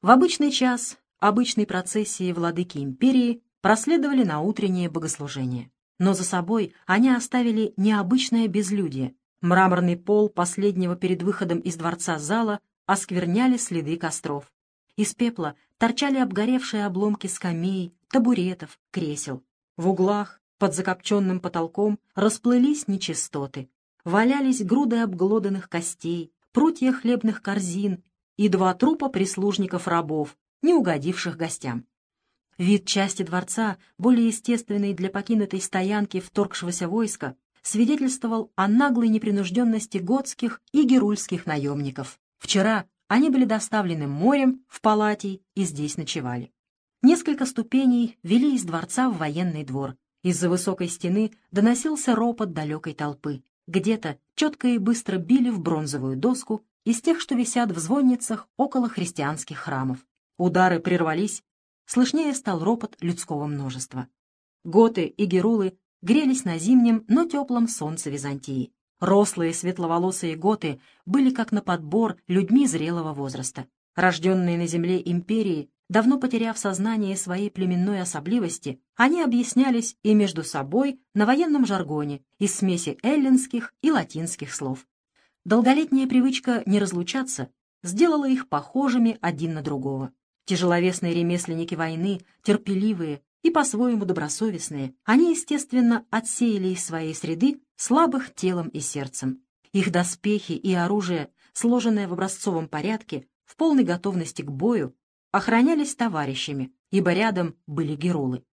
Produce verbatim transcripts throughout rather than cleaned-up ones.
В обычный час обычной процессии владыки империи проследовали на утреннее богослужение. Но за собой они оставили необычное безлюдие. Мраморный пол последнего перед выходом из дворца зала оскверняли следы костров. Из пепла торчали обгоревшие обломки скамей, табуретов, кресел. В углах, под закопченным потолком, расплылись нечистоты. Валялись груды обглоданных костей, прутья хлебных корзин и два трупа прислужников-рабов, не угодивших гостям. Вид части дворца, более естественный для покинутой стоянки вторгшегося войска, свидетельствовал о наглой непринужденности готских и герульских наемников. Вчера они были доставлены морем в Палатий и здесь ночевали. Несколько ступеней вели из дворца в военный двор. Из-за высокой стены доносился ропот далекой толпы. Где-то четко и быстро били в бронзовую доску из тех, что висят в звонницах около христианских храмов. Удары прервались, слышнее стал ропот людского множества. Готы и герулы грелись на зимнем, но теплом солнце Византии. Рослые светловолосые готы были как на подбор людьми зрелого возраста. Рожденные на земле империи, давно потеряв сознание своей племенной особливости, они объяснялись и между собой на военном жаргоне из смеси эллинских и латинских слов. Долголетняя привычка не разлучаться сделала их похожими один на другого. Тяжеловесные ремесленники войны, терпеливые и по-своему добросовестные, они, естественно, отсеяли из своей среды слабых телом и сердцем. Их доспехи и оружие, сложенное в образцовом порядке, в полной готовности к бою, охранялись товарищами, ибо рядом были герулы.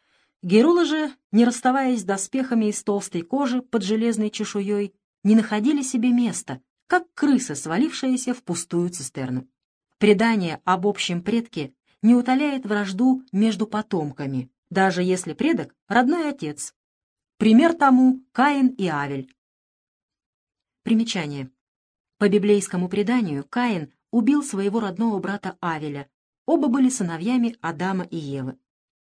Герулы же, не расставаясь с доспехами из толстой кожи под железной чешуей, не находили себе места, как крысы, свалившиеся в пустую цистерну. Предание об общем предке не утоляет вражду между потомками, даже если предок — родной отец. Пример тому Каин и Авель. Примечание. По библейскому преданию Каин убил своего родного брата Авеля. Оба были сыновьями Адама и Евы.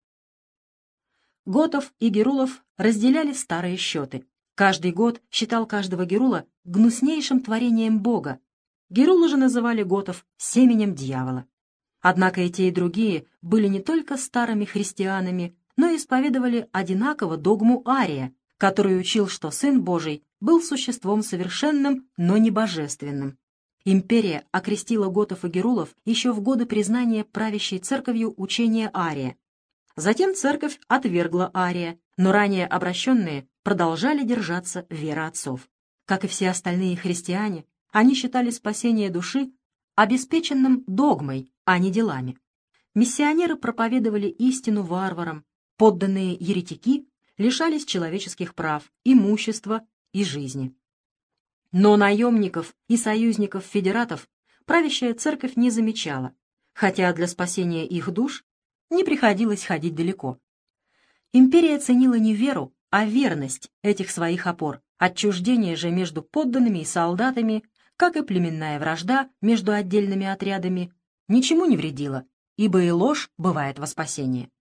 Готов и герулов разделяли старые счеты. Каждый гот считал каждого герула гнуснейшим творением Бога. Герулы же называли готов семенем дьявола. Однако и те, и другие были не только старыми христианами, но и исповедовали одинаково догму Ария, который учил, что Сын Божий был существом совершенным, но не божественным. Империя окрестила готов и герулов еще в годы признания правящей церковью учения Ария. Затем церковь отвергла Ария, но ранее обращенные продолжали держаться веры отцов. Как и все остальные христиане, они считали спасение души обеспеченным догмой, а не делами. Миссионеры проповедовали истину варварам, подданные еретики лишались человеческих прав, имущества и жизни. Но наемников и союзников-федератов правящая церковь не замечала, хотя для спасения их душ не приходилось ходить далеко. Империя ценила не веру, а верность этих своих опор. Отчуждение же между подданными и солдатами, как и племенная вражда между отдельными отрядами, ничему не вредило, ибо и ложь бывает во спасение.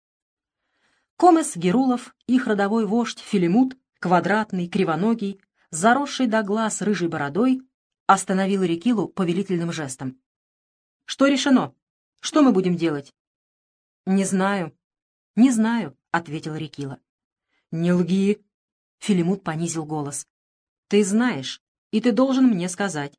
Комес Герулов, их родовой вождь Филимут, квадратный, кривоногий, заросший до глаз рыжей бородой, остановил Рекилу повелительным жестом. «Что решено? Что мы будем делать?» «Не знаю, не знаю», — ответил Рекила. «Не лги», — Филимут понизил голос. «Ты знаешь, и ты должен мне сказать».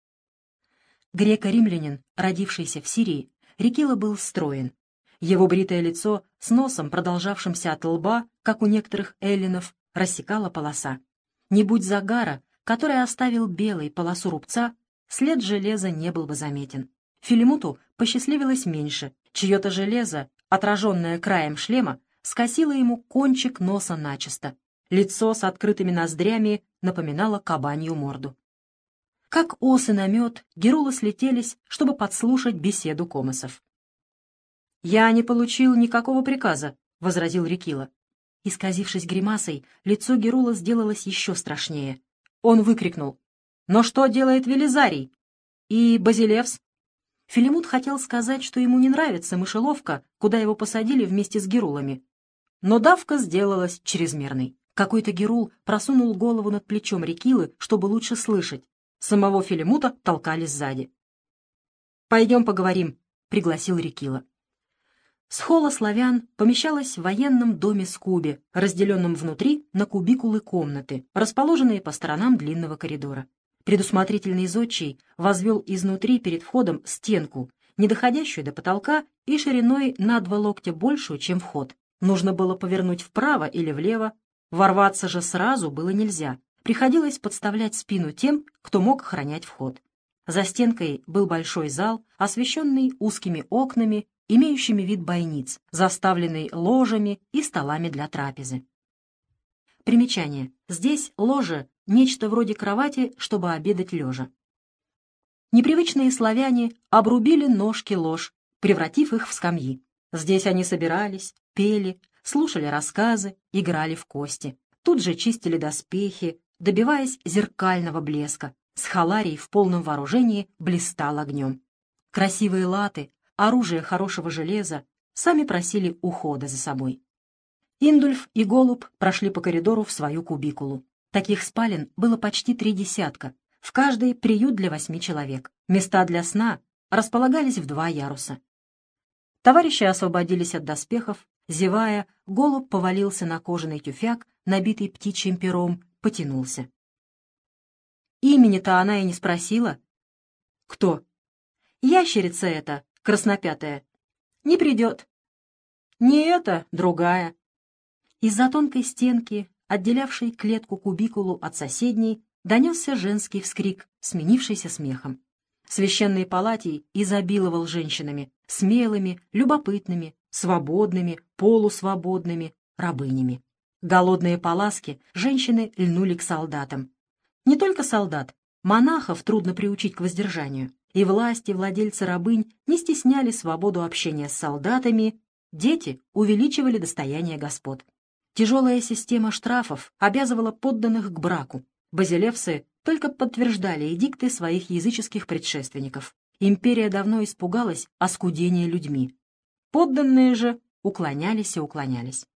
Греко-римлянин, родившийся в Сирии, Рекила был строен. Его бритое лицо с носом, продолжавшимся от лба, как у некоторых эллинов, рассекала полоса. Не будь загара, который оставил белой полосу рубца, след железа не был бы заметен. Филимуту посчастливилось меньше. Чье-то железо, отраженное краем шлема, скосило ему кончик носа начисто. Лицо с открытыми ноздрями напоминало кабанью морду. Как осы на мед, герулы слетелись, чтобы подслушать беседу комосов. «Я не получил никакого приказа», — возразил Рекила. Исказившись гримасой, лицо Герула сделалось еще страшнее. Он выкрикнул: «Но что делает Велизарий? И Базилевс?» Филимут хотел сказать, что ему не нравится мышеловка, куда его посадили вместе с герулами. Но давка сделалась чрезмерной. Какой-то герул просунул голову над плечом Рекилы, чтобы лучше слышать. Самого Филимута толкали сзади. «Пойдем поговорим», — пригласил Рекила. Схола славян помещалась в военном доме Скубе, разделенном внутри на кубикулы комнаты, расположенные по сторонам длинного коридора. Предусмотрительный зодчий возвел изнутри перед входом стенку, не доходящую до потолка и шириной на два локтя большую, чем вход. Нужно было повернуть вправо или влево, ворваться же сразу было нельзя. Приходилось подставлять спину тем, кто мог охранять вход. За стенкой был большой зал, освещенный узкими окнами, имеющими вид бойниц, заставленный ложами и столами для трапезы. Примечание. Здесь ложе — нечто вроде кровати, чтобы обедать лежа. Непривычные славяне обрубили ножки лож, превратив их в скамьи. Здесь они собирались, пели, слушали рассказы, играли в кости. Тут же чистили доспехи, добиваясь зеркального блеска. Схаларий в полном вооружении блистал огнем. Красивые латы, оружие хорошего железа сами просили ухода за собой. Индульф и Голуб прошли по коридору в свою кубикулу. Таких спален было почти три десятка, в каждой приют для восьми человек. Места для сна располагались в два яруса. Товарищи освободились от доспехов. Зевая, Голуб повалился на кожаный тюфяк, набитый птичьим пером, потянулся. Имени-то она и не спросила. Кто? Ящерица эта, краснопятая. Не придет. Не эта, другая. Из-за тонкой стенки, отделявшей клетку-кубикулу от соседней, донесся женский вскрик, сменившийся смехом. Священный Палатий изобиловал женщинами, смелыми, любопытными, свободными, полусвободными, рабынями. Голодные поласки женщины льнули к солдатам. Не только солдат, монахов трудно приучить к воздержанию, и власти владельцы рабынь не стесняли свободу общения с солдатами, дети увеличивали достояние господ. Тяжелая система штрафов обязывала подданных к браку. Базилевсы только подтверждали эдикты своих языческих предшественников. Империя давно испугалась оскудения людьми. Подданные же уклонялись и уклонялись.